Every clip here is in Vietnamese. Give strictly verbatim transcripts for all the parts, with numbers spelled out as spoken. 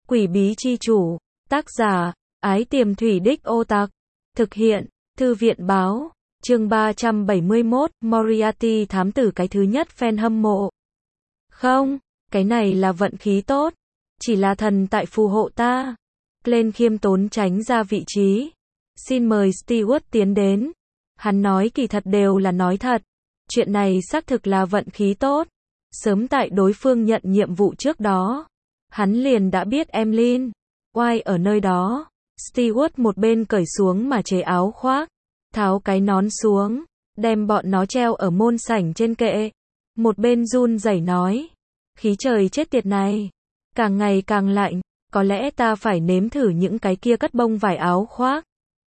Quỷ bí chi chủ, tác giả, Ái Tiềm Thủy Đích Ô Tặc, thực hiện, Thư viện báo, chương ba trăm bảy mươi mốt, Moriarty thám tử cái thứ nhất fan hâm mộ. Không, cái này là vận khí tốt, chỉ là thần tại phù hộ ta. Glenn khiêm tốn tránh ra vị trí. Xin mời Stewart tiến đến. Hắn nói kỳ thật đều là nói thật. Chuyện này xác thực là vận khí tốt. Sớm tại đối phương nhận nhiệm vụ trước đó, hắn liền đã biết Emlyn White ở nơi đó. Stewart một bên cởi xuống mà chế áo khoác, tháo cái nón xuống, đem bọn nó treo ở môn sảnh trên kệ. Một bên run rẩy nói, khí trời chết tiệt này, càng ngày càng lạnh, có lẽ ta phải nếm thử những cái kia cất bông vải áo khoác.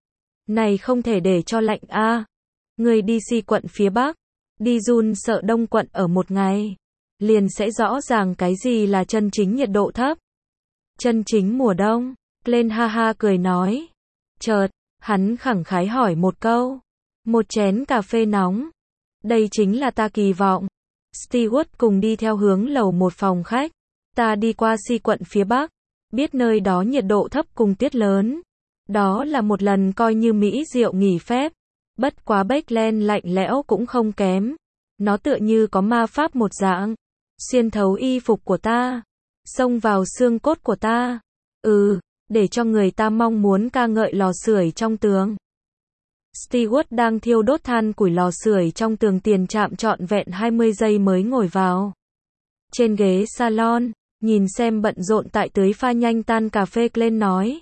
Này không thể để cho lạnh a. À. Người đi si quận phía Bắc, đi run sợ đông quận ở một ngày, liền sẽ rõ ràng cái gì là chân chính nhiệt độ thấp. Chân chính mùa đông. Glenn ha ha cười nói. Chợt, hắn khẳng khái hỏi một câu. Một chén cà phê nóng. Đây chính là ta kỳ vọng. Stewart cùng đi theo hướng lầu một phòng khách. Ta đi qua si quận phía Bắc, biết nơi đó nhiệt độ thấp cùng tuyết lớn. Đó là một lần coi như mỹ diệu nghỉ phép. Bất quá Backland lạnh lẽo cũng không kém. Nó tựa như có ma pháp một dạng, xuyên thấu y phục của ta, xông vào xương cốt của ta. Ừ, để cho người ta mong muốn ca ngợi lò sưởi trong tường. Stewart đang thiêu đốt than củi lò sưởi trong tường tiền trạm trọn vẹn hai mươi giây mới ngồi vào trên ghế salon, nhìn xem bận rộn tại tưới pha nhanh tan cà phê. Glenn nói,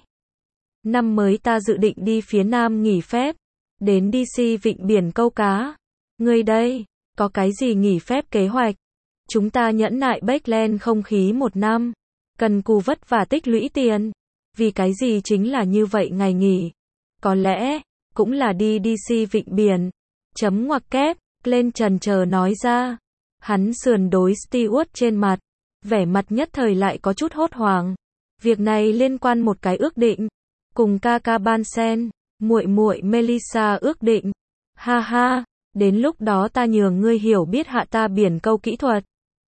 năm mới ta dự định đi phía Nam nghỉ phép, đến đê xê vịnh biển câu cá. Ngươi đây, có cái gì nghỉ phép kế hoạch? Chúng ta nhẫn nại Backland không khí một năm, cần cù vất và tích lũy tiền. Vì cái gì chính là như vậy ngày nghỉ? Có lẽ, cũng là đi đê xê vịnh biển. Chấm ngoặc kép, Glenn chần chờ nói ra. Hắn sườn đối Stewart trên mặt, vẻ mặt nhất thời lại có chút hốt hoảng. Việc này liên quan một cái ước định, cùng ca ca Bansen, muội muội Melissa ước định. Ha ha, đến lúc đó ta nhường ngươi hiểu biết hạ ta biển câu kỹ thuật.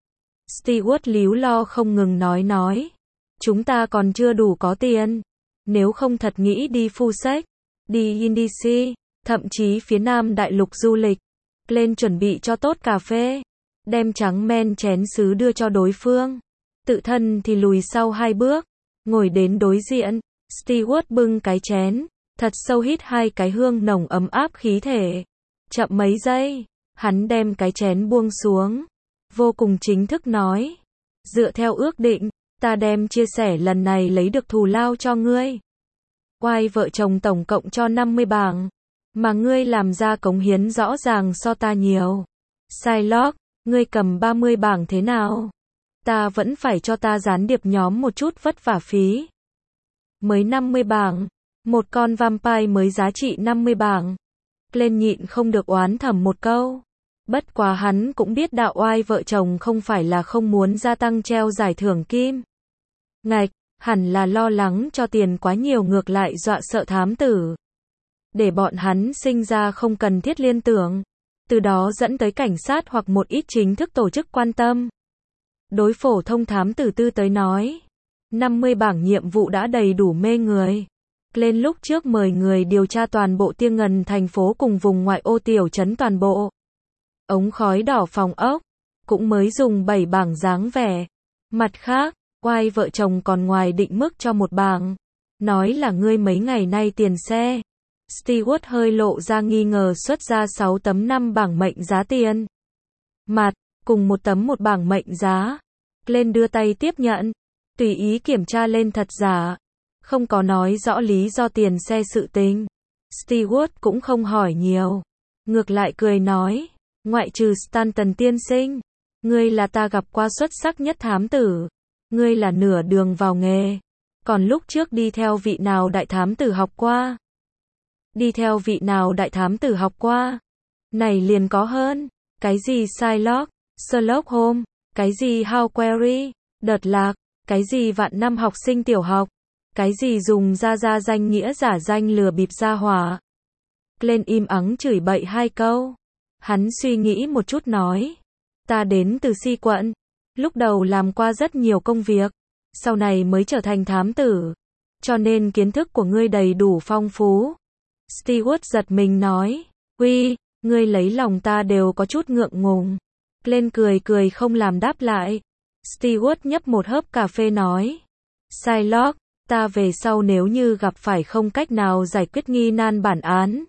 Stewart líu lo không ngừng nói nói. Chúng ta còn chưa đủ có tiền. Nếu không thật nghĩ đi phu sách, đi Indonesia, thậm chí phía Nam đại lục du lịch. Glenn chuẩn bị cho tốt cà phê, đem trắng men chén sứ đưa cho đối phương. Tự thân thì lùi sau hai bước, ngồi đến đối diện. Stewart bưng cái chén, thật sâu hít hai cái hương nồng ấm áp khí thể. Chậm mấy giây, hắn đem cái chén buông xuống, vô cùng chính thức nói. Dựa theo ước định, ta đem chia sẻ lần này lấy được thù lao cho ngươi. White vợ chồng tổng cộng cho năm mươi bảng, mà ngươi làm ra cống hiến rõ ràng so ta nhiều. Shylock, ngươi cầm ba mươi bảng thế nào? Ta vẫn phải cho ta gián điệp nhóm một chút vất vả phí. Mới năm mươi bảng, một con vampire mới giá trị năm mươi bảng. Glenn nhịn không được oán thầm một câu. Bất quá hắn cũng biết đạo White vợ chồng không phải là không muốn gia tăng treo giải thưởng kim ngạch, hẳn là lo lắng cho tiền quá nhiều ngược lại dọa sợ thám tử. Để bọn hắn sinh ra không cần thiết liên tưởng, từ đó dẫn tới cảnh sát hoặc một ít chính thức tổ chức quan tâm. Đối phổ thông thám tử tư tới nói, năm mươi bảng nhiệm vụ đã đầy đủ mê người. Glenn lúc trước mời người điều tra toàn bộ Tiêng Ngần thành phố cùng vùng ngoại ô tiểu trấn toàn bộ. Ống khói đỏ phòng ốc, cũng mới dùng bảy bảng dáng vẻ. Mặt khác, White vợ chồng còn ngoài định mức cho một bảng. Nói là ngươi mấy ngày nay tiền xe. Stewart hơi lộ ra nghi ngờ xuất ra sáu tấm năm bảng mệnh giá tiền mặt, cùng một tấm một bảng mệnh giá. Glenn đưa tay tiếp nhận, tùy ý kiểm tra lên thật giả. Không có nói rõ lý do tiền xe sự tình. Stewart cũng không hỏi nhiều. Ngược lại cười nói, ngoại trừ Stanton tiên sinh, ngươi là ta gặp qua xuất sắc nhất thám tử. Ngươi là nửa đường vào nghề. Còn lúc trước đi theo vị nào đại thám tử học qua? Đi theo vị nào đại thám tử học qua? Này liền có hơn. Cái gì Shylock, Sherlock Holmes, cái gì How Query, đợt lạc, cái gì vạn năm học sinh tiểu học, cái gì dùng ra ra danh nghĩa giả danh lừa bịp gia hỏa. Glenn im ắng chửi bậy hai câu. Hắn suy nghĩ một chút nói. Ta đến từ si quận. Lúc đầu làm qua rất nhiều công việc. sau này mới trở thành thám tử. Cho nên kiến thức của ngươi đầy đủ phong phú. Stewart giật mình nói, uy, ngươi lấy lòng ta đều có chút ngượng ngùng. Glenn cười cười không làm đáp lại. Stewart nhấp một hớp cà phê nói, Shylock, ta về sau nếu như gặp phải không cách nào giải quyết nghi nan bản án,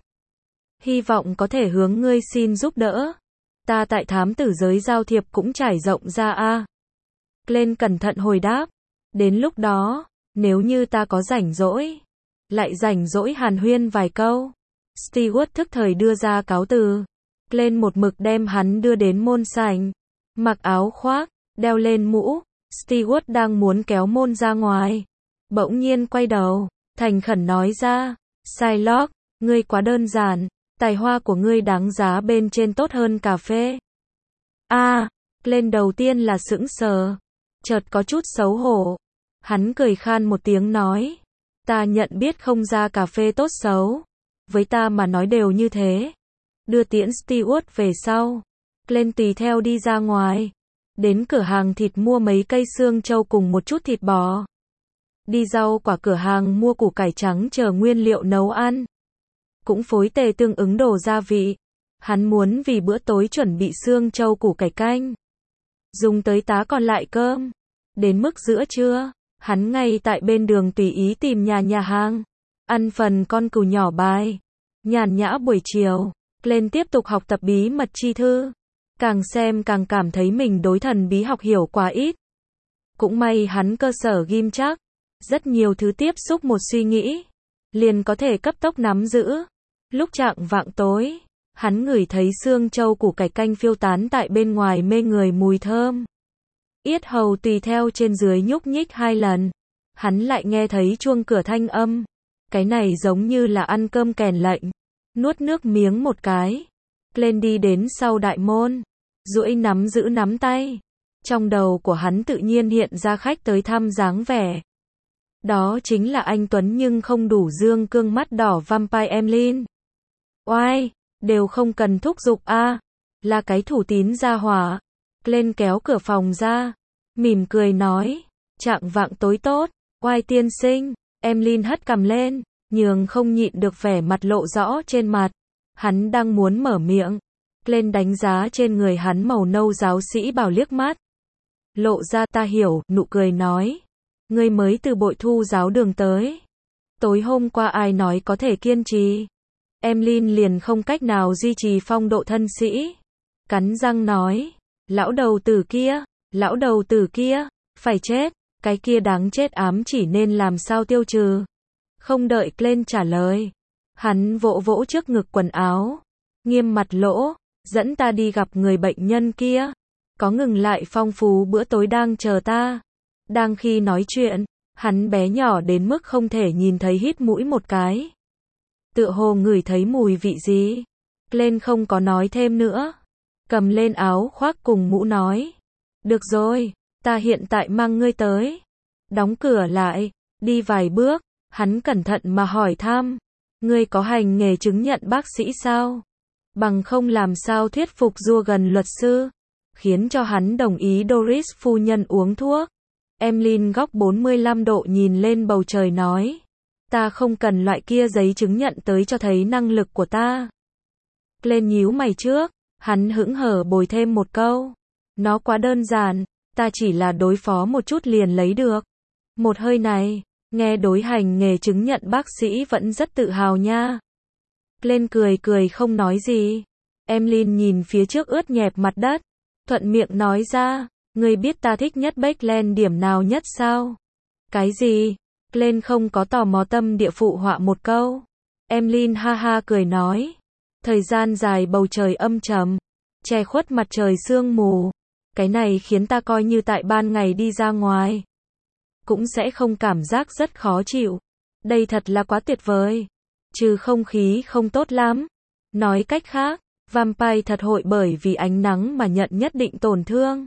hy vọng có thể hướng ngươi xin giúp đỡ. Ta tại thám tử giới giao thiệp cũng trải rộng ra a. Glenn cẩn thận hồi đáp, đến lúc đó, nếu như ta có rảnh rỗi, lại rảnh rỗi hàn huyên vài câu. Stewart thức thời đưa ra cáo từ. Glenn một mực đem hắn đưa đến môn sảnh, mặc áo khoác, đeo lên mũ. Stewart đang muốn kéo môn ra ngoài, bỗng nhiên quay đầu, thành khẩn nói ra, Shylock, ngươi quá đơn giản, tài hoa của ngươi đáng giá bên trên tốt hơn cà phê. A, à, Glenn đầu tiên là sững sờ, chợt có chút xấu hổ. Hắn cười khan một tiếng nói, ta nhận biết không ra cà phê tốt xấu, với ta mà nói đều như thế. Đưa tiễn Stewart về sau, Glenn tùy theo đi ra ngoài, đến cửa hàng thịt mua mấy cây xương trâu cùng một chút thịt bò. Đi rau quả cửa hàng mua củ cải trắng chờ nguyên liệu nấu ăn. Cũng phối tề tương ứng đồ gia vị. Hắn muốn vì bữa tối chuẩn bị xương trâu củ cải canh, dùng tới tá còn lại cơm. Đến mức giữa trưa, hắn ngay tại bên đường tùy ý tìm nhà nhà hàng, ăn phần con cừu nhỏ bài. Nhàn nhã buổi chiều, Glenn tiếp tục học tập bí mật chi thư. Càng xem càng cảm thấy mình đối thần bí học hiểu quá ít. Cũng may hắn cơ sở ghim chắc, rất nhiều thứ tiếp xúc một suy nghĩ, liền có thể cấp tốc nắm giữ. Lúc chạng vạng tối, hắn ngửi thấy xương trâu củ cải canh phiêu tán tại bên ngoài mê người mùi thơm. Yết hầu tùy theo trên dưới nhúc nhích hai lần. Hắn lại nghe thấy chuông cửa thanh âm. Cái này giống như là ăn cơm kèn lệnh. Nuốt nước miếng một cái. Glenn đi đến sau đại môn, duỗi nắm giữ nắm tay. Trong đầu của hắn tự nhiên hiện ra khách tới thăm dáng vẻ. Đó chính là anh Tuấn nhưng không đủ dương cương mắt đỏ Vampire Emlyn. Oai, đều không cần thúc giục a, là cái thủ tín gia hỏa. Glenn kéo cửa phòng ra, mỉm cười nói, trạng vạng tối tốt, Oai tiên sinh. Emlyn hất cằm lên, nhường không nhịn được vẻ mặt lộ rõ trên mặt. Hắn đang muốn mở miệng, Glenn đánh giá trên người hắn màu nâu giáo sĩ bảo liếc mắt. Lộ ra ta hiểu, nụ cười nói, ngươi mới từ Bội Thu giáo đường tới. Tối hôm qua ai nói có thể kiên trì. Emlyn liền không cách nào duy trì phong độ thân sĩ. Cắn răng nói, lão đầu tử kia, lão đầu tử kia, phải chết, cái kia đáng chết ám chỉ nên làm sao tiêu trừ. Không đợi Glenn trả lời, hắn vỗ vỗ trước ngực quần áo, nghiêm mặt lỗ, dẫn ta đi gặp người bệnh nhân kia. Có ngừng lại phong phú bữa tối đang chờ ta. Đang khi nói chuyện, hắn bé nhỏ đến mức không thể nhìn thấy hít mũi một cái. Tựa hồ ngửi thấy mùi vị gì. Glenn không có nói thêm nữa. Cầm lên áo khoác cùng mũ nói. Được rồi, ta hiện tại mang ngươi tới. Đóng cửa lại, đi vài bước, hắn cẩn thận mà hỏi thăm. Ngươi có hành nghề chứng nhận bác sĩ sao? Bằng không làm sao thuyết phục Rua gần luật sư. Khiến cho hắn đồng ý Doris phu nhân uống thuốc. Emlyn góc bốn mươi lăm độ nhìn lên bầu trời nói. Ta không cần loại kia giấy chứng nhận tới cho thấy năng lực của ta. Glenn nhíu mày trước, hắn hững hở bồi thêm một câu. Nó quá đơn giản, ta chỉ là đối phó một chút liền lấy được. Một hơi này, nghe đối hành nghề chứng nhận bác sĩ vẫn rất tự hào nha. Glenn cười cười không nói gì. Emlyn nhìn phía trước ướt nhẹp mặt đất. Thuận miệng nói ra, ngươi biết ta thích nhất Backland điểm nào nhất sao? Cái gì? Glenn không có tò mò tâm địa phụ họa một câu. Emlyn ha ha cười nói. Thời gian dài bầu trời âm trầm, che khuất mặt trời sương mù. Cái này khiến ta coi như tại ban ngày đi ra ngoài. Cũng sẽ không cảm giác rất khó chịu. Đây thật là quá tuyệt vời. Trừ không khí không tốt lắm. Nói cách khác, Vampire thật hội bởi vì ánh nắng mà nhận nhất định tổn thương.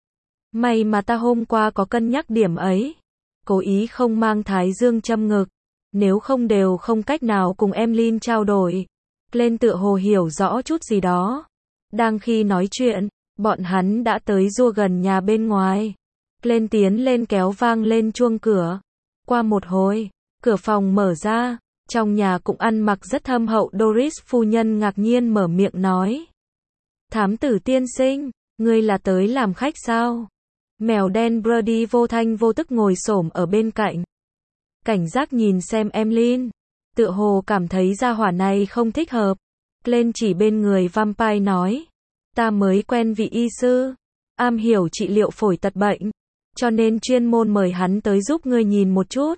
May mà ta hôm qua có cân nhắc điểm ấy. Cố ý không mang thái dương châm ngực. Nếu không đều không cách nào cùng Emlyn trao đổi. Glenn tựa hồ hiểu rõ chút gì đó. Đang khi nói chuyện, bọn hắn đã tới Rua gần nhà bên ngoài. Glenn tiến lên kéo vang lên chuông cửa. Qua một hồi, cửa phòng mở ra, trong nhà cũng ăn mặc rất thâm hậu Doris phu nhân ngạc nhiên mở miệng nói. Thám tử tiên sinh, ngươi là tới làm khách sao? Mèo đen Brody vô thanh vô tức ngồi xổm ở bên cạnh. Cảnh giác nhìn xem Emlyn, tựa hồ cảm thấy gia hỏa này không thích hợp. Glenn chỉ bên người vampire nói. Ta mới quen vị y sư, am hiểu trị liệu phổi tật bệnh, cho nên chuyên môn mời hắn tới giúp ngươi nhìn một chút.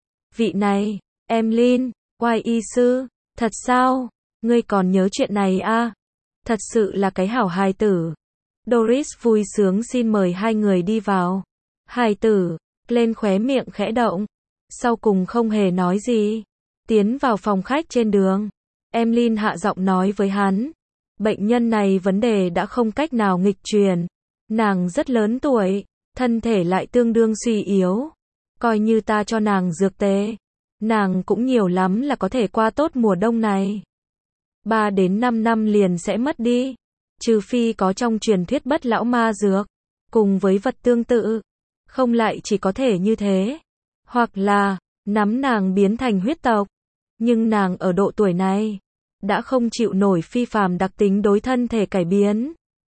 Vị này, Emlyn, oai y sư, thật sao? Ngươi còn nhớ chuyện này à? Thật sự là cái hảo hài tử. Doris vui sướng xin mời hai người đi vào. Hài tử, lên khóe miệng khẽ động. Sau cùng không hề nói gì. Tiến vào phòng khách trên đường. Emlyn hạ giọng nói với hắn. Bệnh nhân này vấn đề đã không cách nào nghịch truyền. Nàng rất lớn tuổi, thân thể lại tương đương suy yếu. Coi như ta cho nàng dược tê, nàng cũng nhiều lắm là có thể qua tốt mùa đông này. ba đến năm năm liền sẽ mất đi. Trừ phi có trong truyền thuyết bất lão ma dược, cùng với vật tương tự. Không lại chỉ có thể như thế. Hoặc là, nắm nàng biến thành huyết tộc. Nhưng nàng ở độ tuổi này, đã không chịu nổi phi phàm đặc tính đối thân thể cải biến.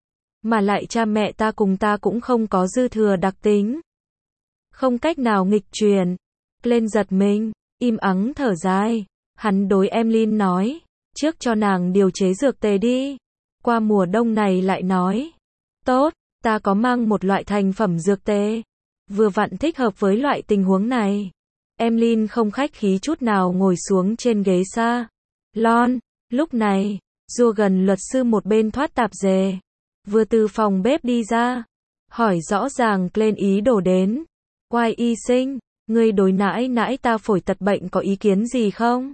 Mà lại cha mẹ ta cùng ta cũng không có dư thừa đặc tính. Không cách nào nghịch truyền. Lên giật mình, im ắng thở dài. Hắn đối Emlyn nói, trước cho nàng điều chế dược tề đi. Qua mùa đông này lại nói, tốt, ta có mang một loại thành phẩm dược tề. Vừa vặn thích hợp với loại tình huống này. Emlyn không khách khí chút nào ngồi xuống trên ghế xa. Lon, lúc này, Jurgen luật sư một bên thoát tạp dề. Vừa từ phòng bếp đi ra. Hỏi rõ ràng Glenn ý đồ đến. Oai y sinh, ngươi đối nãi nãi ta phổi tật bệnh có ý kiến gì không?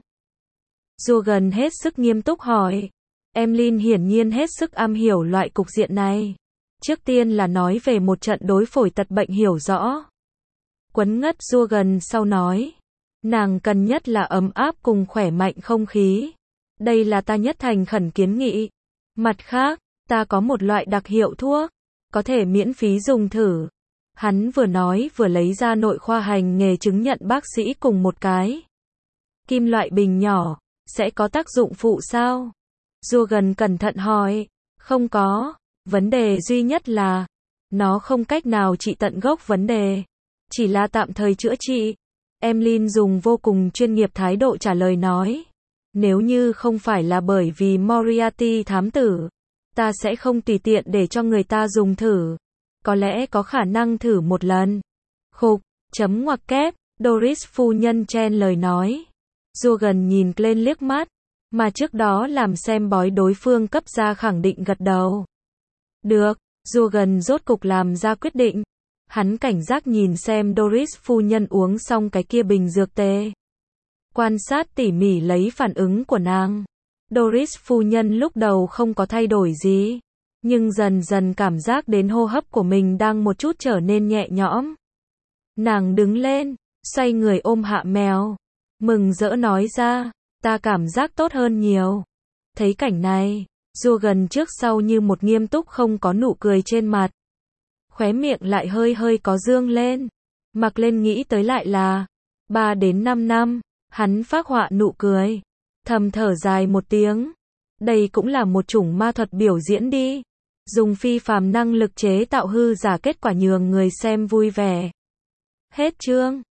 Jurgen hết sức nghiêm túc hỏi. Emlyn hiển nhiên hết sức am hiểu loại cục diện này. Trước tiên là nói về một trận đối phổi tật bệnh hiểu rõ. Quấn ngất Jurgen sau nói. Nàng cần nhất là ấm áp cùng khỏe mạnh không khí. Đây là ta nhất thành khẩn kiến nghị. Mặt khác, ta có một loại đặc hiệu thuốc, có thể miễn phí dùng thử. Hắn vừa nói vừa lấy ra nội khoa hành nghề chứng nhận bác sĩ cùng một cái kim loại bình nhỏ, sẽ có tác dụng phụ sao? Jurgen cẩn thận hỏi, không có, vấn đề duy nhất là, nó không cách nào trị tận gốc vấn đề, chỉ là tạm thời chữa trị. Emlyn dùng vô cùng chuyên nghiệp thái độ trả lời nói, nếu như không phải là bởi vì Moriarty thám tử, ta sẽ không tùy tiện để cho người ta dùng thử. Có lẽ có khả năng thử một lần. Khục, chấm ngoặc kép, Doris phu nhân chen lời nói. Jurgen nhìn lên liếc mắt, mà trước đó làm xem bói đối phương cấp ra khẳng định gật đầu. Được, Jurgen rốt cục làm ra quyết định. Hắn cảnh giác nhìn xem Doris phu nhân uống xong cái kia bình dược tê. Quan sát tỉ mỉ lấy phản ứng của nàng. Doris phu nhân lúc đầu không có thay đổi gì. Nhưng dần dần cảm giác đến hô hấp của mình đang một chút trở nên nhẹ nhõm. Nàng đứng lên, xoay người ôm hạ mèo. Mừng rỡ nói ra, ta cảm giác tốt hơn nhiều. Thấy cảnh này, Jurgen trước sau như một nghiêm túc không có nụ cười trên mặt. Khóe miệng lại hơi hơi có dương lên. Mặc lên nghĩ tới lại là, ba đến năm năm, hắn phác họa nụ cười. Thầm thở dài một tiếng. Đây cũng là một chủng ma thuật biểu diễn đi. Dùng phi phàm năng lực chế tạo hư giả kết quả nhường người xem vui vẻ. Hết chương.